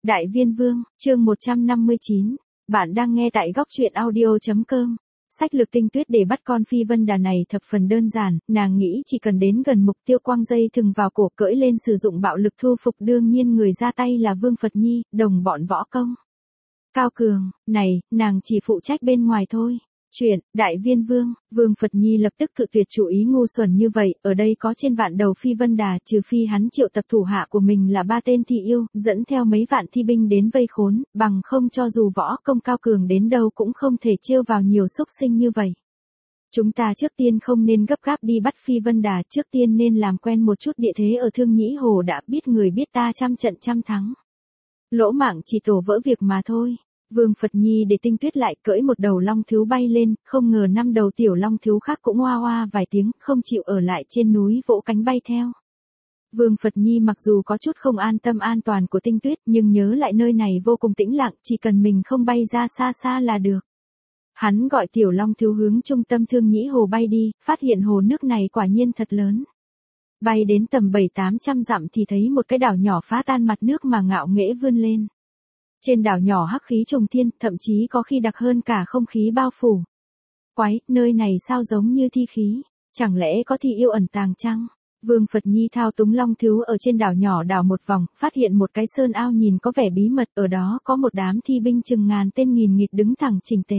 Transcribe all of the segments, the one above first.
Đại Viên Vương, chương 159. Bạn đang nghe tại góc truyện audio.com. Sách lược tinh tuyết để bắt con Phi Vân Đà này thập phần đơn giản, nàng nghĩ chỉ cần đến gần mục tiêu quăng dây thừng vào cổ cưỡi lên sử dụng bạo lực thu phục, đương nhiên người ra tay là Vương Phật Nhi, đồng bọn võ công. Cao cường, này, nàng chỉ phụ trách bên ngoài thôi. Chuyện, Đại Viên Vương, Vương Phật Nhi lập tức cự tuyệt chủ ý ngu xuẩn như vậy, ở đây có trên vạn đầu Phi Vân Đà, trừ phi hắn triệu tập thủ hạ của mình là 3 tên thị yêu, dẫn theo mấy vạn thi binh đến vây khốn, bằng không cho dù võ công cao cường đến đâu cũng không thể trêu vào nhiều xúc sinh như vậy. Chúng ta trước tiên không nên gấp gáp đi bắt Phi Vân Đà, trước tiên nên làm quen một chút địa thế ở Thương Nhĩ Hồ đã, biết người biết ta, trăm trận trăm thắng. Lỗ mạng chỉ tổ vỡ việc mà thôi. Vương Phật Nhi để tinh tuyết lại cưỡi một đầu long thú bay lên, không ngờ 5 đầu tiểu long thú khác cũng oa oa vài tiếng, không chịu ở lại trên núi vỗ cánh bay theo. Vương Phật Nhi mặc dù có chút không an tâm an toàn của tinh tuyết, nhưng nhớ lại nơi này vô cùng tĩnh lặng, chỉ cần mình không bay ra xa xa là được. Hắn gọi tiểu long thú hướng trung tâm Thương Nhĩ Hồ bay đi, phát hiện hồ nước này quả nhiên thật lớn. Bay đến tầm 700-800 dặm thì thấy một cái đảo nhỏ phá tan mặt nước mà ngạo nghễ vươn lên. Trên đảo nhỏ hắc khí trùng thiên, thậm chí có khi đặc hơn cả không khí bao phủ. Quái, nơi này sao giống như thi khí, chẳng lẽ có thi yêu ẩn tàng chăng? Vương Phật Nhi thao túng long thú ở trên đảo nhỏ đảo một vòng, phát hiện một cái sơn ao nhìn có vẻ bí mật, ở đó có một đám thi binh chừng ngàn tên nghìn nghịt đứng thẳng chỉnh tề.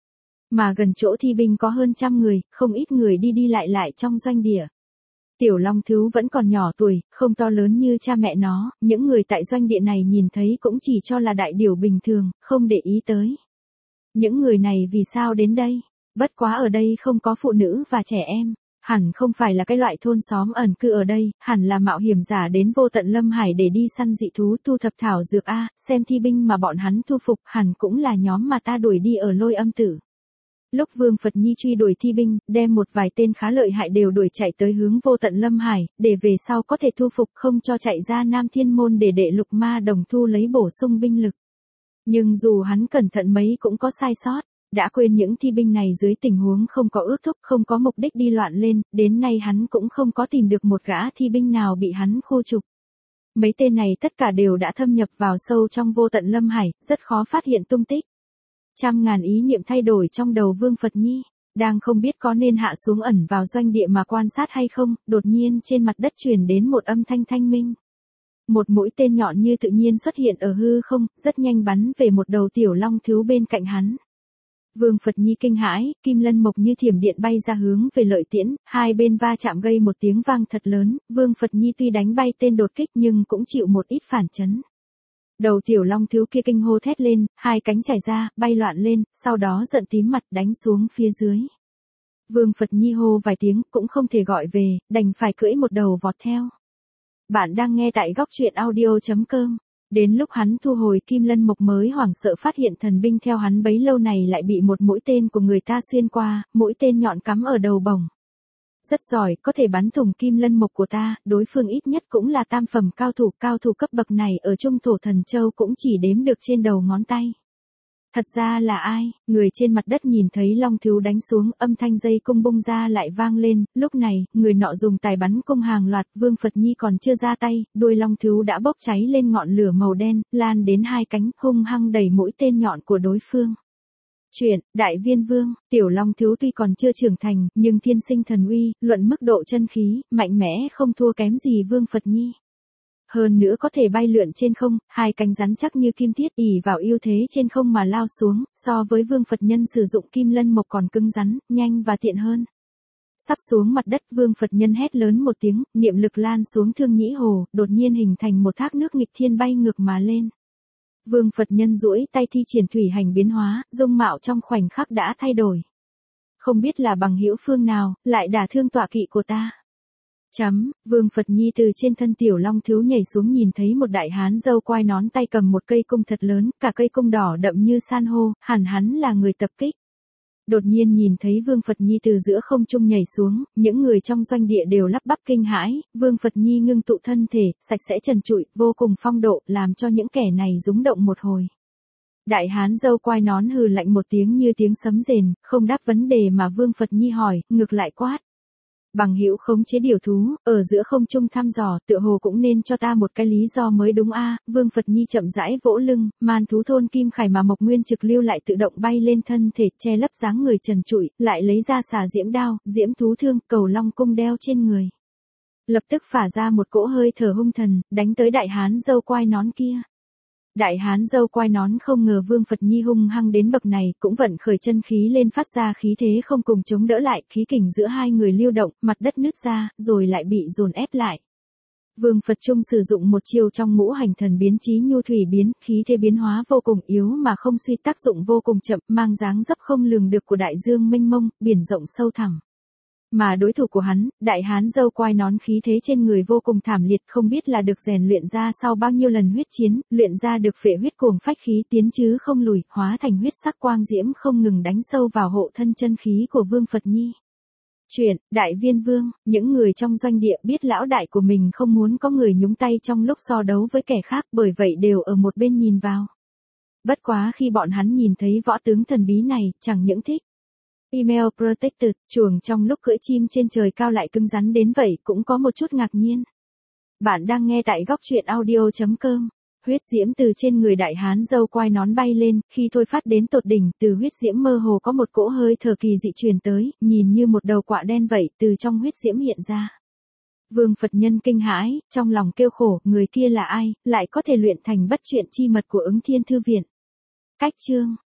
Mà gần chỗ thi binh có hơn 100 người, không ít người đi đi lại trong doanh địa. Tiểu long thú vẫn còn nhỏ tuổi, không to lớn như cha mẹ nó, những người tại doanh địa này nhìn thấy cũng chỉ cho là đại điểu bình thường, không để ý tới. Những người này vì sao đến đây? Bất quá ở đây không có phụ nữ và trẻ em, hẳn không phải là cái loại thôn xóm ẩn cư ở đây, hẳn là mạo hiểm giả đến vô tận lâm hải để đi săn dị thú thu thập thảo dược a, xem thi binh mà bọn hắn thu phục hẳn cũng là nhóm mà ta đuổi đi ở Lôi Âm Tử. Lúc Vương Phật Nhi truy đuổi thi binh, đem một vài tên khá lợi hại đều đuổi chạy tới hướng vô tận lâm hải, để về sau có thể thu phục, không cho chạy ra Nam Thiên Môn để đệ Lục Ma Đồng thu lấy bổ sung binh lực. Nhưng dù hắn cẩn thận mấy cũng có sai sót, đã quên những thi binh này dưới tình huống không có ước thúc, không có mục đích đi loạn lên, đến nay hắn cũng không có tìm được một gã thi binh nào bị hắn khu trục. Mấy tên này tất cả đều đã thâm nhập vào sâu trong vô tận lâm hải, rất khó phát hiện tung tích. Trăm ngàn ý niệm thay đổi trong đầu Vương Phật Nhi, đang không biết có nên hạ xuống ẩn vào doanh địa mà quan sát hay không, đột nhiên trên mặt đất truyền đến một âm thanh thanh minh. Một mũi tên nhọn như tự nhiên xuất hiện ở hư không, rất nhanh bắn về một đầu tiểu long thú bên cạnh hắn. Vương Phật Nhi kinh hãi, kim lân mộc như thiểm điện bay ra hướng về lợi tiễn, hai bên va chạm gây một tiếng vang thật lớn, Vương Phật Nhi tuy đánh bay tên đột kích nhưng cũng chịu một ít phản chấn. Đầu tiểu long thú kia kinh hô thét lên, hai cánh chảy ra, bay loạn lên, sau đó giận tím mặt đánh xuống phía dưới. Vương Phật Nhi hô vài tiếng cũng không thể gọi về, đành phải cưỡi một đầu vọt theo. Bạn đang nghe tại góc truyện audio.com. Đến lúc hắn thu hồi kim lân mộc mới hoảng sợ phát hiện thần binh theo hắn bấy lâu này lại bị một mũi tên của người ta xuyên qua, mũi tên nhọn cắm ở đầu bổng. Rất giỏi, có thể bắn thủng kim lân mộc của ta, đối phương ít nhất cũng là tam phẩm cao thủ cấp bậc này ở Trung Thổ Thần Châu cũng chỉ đếm được trên đầu ngón tay. Thật ra là ai? Người trên mặt đất nhìn thấy long thú đánh xuống, âm thanh dây cung bung ra lại vang lên, lúc này, người nọ dùng tài bắn cung hàng loạt, Vương Phật Nhi còn chưa ra tay, đuôi long thú đã bốc cháy lên ngọn lửa màu đen, lan đến hai cánh, hung hăng đẩy mũi tên nhọn của đối phương. Chuyện, Đại Viên Vương, tiểu long thú tuy còn chưa trưởng thành, nhưng thiên sinh thần uy, luận mức độ chân khí, mạnh mẽ không thua kém gì Vương Phật Nhi. Hơn nữa có thể bay lượn trên không, hai cánh rắn chắc như kim thiết, ỷ vào ưu thế trên không mà lao xuống, so với Vương Phật Nhân sử dụng kim lân mộc còn cứng rắn, nhanh và tiện hơn. Sắp xuống mặt đất, Vương Phật Nhân hét lớn một tiếng, niệm lực lan xuống Thương Nhĩ Hồ, đột nhiên hình thành một thác nước nghịch thiên bay ngược mà lên. Vương Phật Nhân duỗi tay thi triển thủy hành biến hóa, dung mạo trong khoảnh khắc đã thay đổi. Không biết là bằng hữu phương nào, lại đả thương tọa kỵ của ta. Vương Phật Nhi từ trên thân tiểu long thú nhảy xuống nhìn thấy một đại hán râu quai nón tay cầm một cây cung thật lớn, cả cây cung đỏ đậm như san hô, hẳn hắn là người tập kích. Đột nhiên nhìn thấy Vương Phật Nhi từ giữa không trung nhảy xuống, những người trong doanh địa đều lắp bắp kinh hãi, Vương Phật Nhi ngưng tụ thân thể, sạch sẽ trần trụi, vô cùng phong độ, làm cho những kẻ này rúng động một hồi. Đại hán râu quai nón hừ lạnh một tiếng như tiếng sấm rền, không đáp vấn đề mà Vương Phật Nhi hỏi, ngược lại quát. Bằng hữu khống chế điều thú, ở giữa không trung thăm dò, tựa hồ cũng nên cho ta một cái lý do mới đúng a. Vương Phật Nhi chậm rãi vỗ lưng, man thú thôn kim khải mà Mộc Nguyên Trực lưu lại tự động bay lên thân thể, che lấp dáng người trần trụi, lại lấy ra xà diễm đao, diễm thú thương, cầu long cung đeo trên người. Lập tức phả ra một cỗ hơi thở hung thần, đánh tới đại hán râu quai nón kia. Đại hán râu quai nón không ngờ Vương Phật Nhi hung hăng đến bậc này, cũng vận khởi chân khí lên phát ra khí thế không cùng chống đỡ lại, khí kình giữa hai người lưu động, mặt đất nứt ra, rồi lại bị dồn ép lại. Vương Phật Trung sử dụng một chiêu trong ngũ hành thần biến chí nhu thủy biến, khí thế biến hóa vô cùng yếu mà không suy, tác dụng vô cùng chậm, mang dáng dấp không lường được của đại dương mênh mông, biển rộng sâu thẳm. Mà đối thủ của hắn, đại hán râu quai nón khí thế trên người vô cùng thảm liệt, không biết là được rèn luyện ra sau bao nhiêu lần huyết chiến, luyện ra được phệ huyết cuồng phách khí tiến chứ không lùi, hóa thành huyết sắc quang diễm không ngừng đánh sâu vào hộ thân chân khí của Vương Phật Nhi. Chuyện, Đại Viên Vương, những người trong doanh địa biết lão đại của mình không muốn có người nhúng tay trong lúc so đấu với kẻ khác, bởi vậy đều ở một bên nhìn vào. Bất quá khi bọn hắn nhìn thấy võ tướng thần bí này, chẳng những thích. Email Protected, chuồng trong lúc cưỡi chim trên trời cao lại cứng rắn đến vậy cũng có một chút ngạc nhiên. Bạn đang nghe tại góc truyện audio.com. Huyết diễm từ trên người đại hán râu quai nón bay lên, khi thôi phát đến tột đỉnh, từ huyết diễm mơ hồ có một cỗ hơi thở kỳ dị truyền tới, nhìn như một đầu quạ đen vậy, từ trong huyết diễm hiện ra. Vương Phật Nhân kinh hãi, trong lòng kêu khổ, người kia là ai, lại có thể luyện thành bất truyện chi mật của Ứng Thiên Thư Viện. Cách chương